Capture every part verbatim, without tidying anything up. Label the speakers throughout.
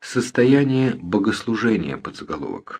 Speaker 1: Состояние богослужения подзаголовок.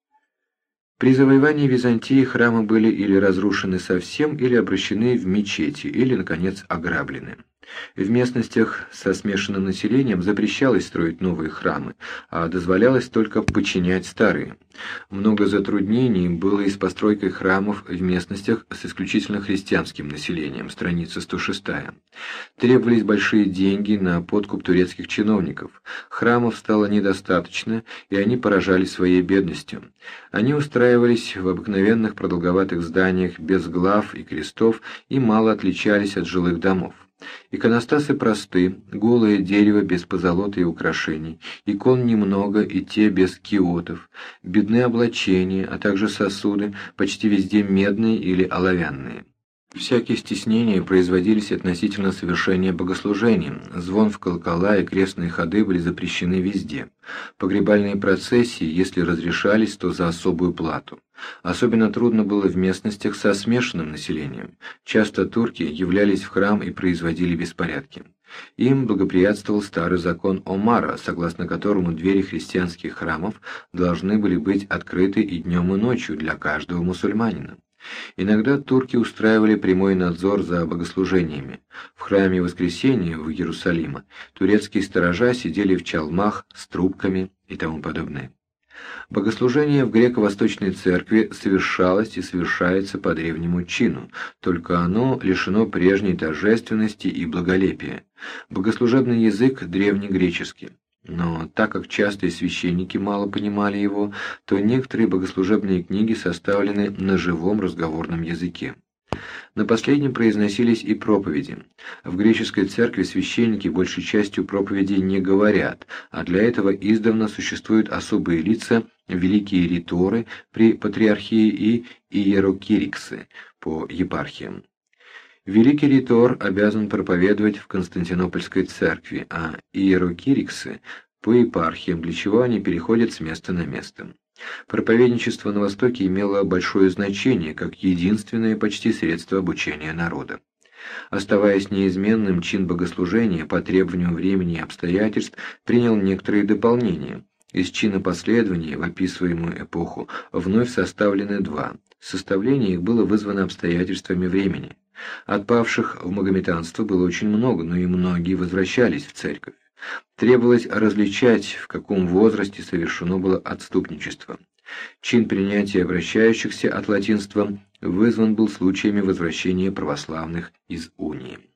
Speaker 1: При завоевании Византии храмы были или разрушены совсем, или обращены в мечети, или, наконец, ограблены. В местностях со смешанным населением запрещалось строить новые храмы, а дозволялось только подчинять старые. Много затруднений было и с постройкой храмов в местностях с исключительно христианским населением, страница сто шесть. Требовались большие деньги на подкуп турецких чиновников. Храмов стало недостаточно, и они поражали своей бедностью. Они устраивались в обыкновенных продолговатых зданиях без глав и крестов и мало отличались от жилых домов. Иконостасы просты, голое дерево без позолоты и украшений, икон немного и те без киотов, бедны облачения, а также сосуды, почти везде медные или оловянные. Всякие стеснения производились относительно совершения богослужений, звон в колокола и крестные ходы были запрещены везде. Погребальные процессии, если разрешались, то за особую плату. Особенно трудно было в местностях со смешанным населением. Часто турки являлись в храм и производили беспорядки. Им благоприятствовал старый закон Омара, согласно которому двери христианских храмов должны были быть открыты и днем, и ночью для каждого мусульманина. Иногда турки устраивали прямой надзор за богослужениями. В храме Воскресения в Иерусалиме турецкие сторожа сидели в чалмах с трубками и тому подобное. Богослужение в греко-восточной церкви совершалось и совершается по древнему чину, только оно лишено прежней торжественности и благолепия. Богослужебный язык древнегреческий. Но так как частые священники мало понимали его, то некоторые богослужебные книги составлены на живом разговорном языке. На последнем произносились и проповеди. В греческой церкви священники большей частью проповедей не говорят, а для этого издавна существуют особые лица, великие риторы при патриархии и иерокириксы по епархиям. Великий ритор обязан проповедовать в Константинопольской церкви, а иерокириксы по епархиям, для чего они переходят с места на место. Проповедничество на Востоке имело большое значение, как единственное почти средство обучения народа. Оставаясь неизменным, чин богослужения по требованию времени и обстоятельств принял некоторые дополнения. Из чина последования в описываемую эпоху вновь составлены два. Составление их было вызвано обстоятельствами времени. Отпавших в магометанство было очень много, но и многие возвращались в церковь. Требовалось различать, в каком возрасте совершено было отступничество. Чин принятия обращающихся от латинства вызван был случаями возвращения православных из унии.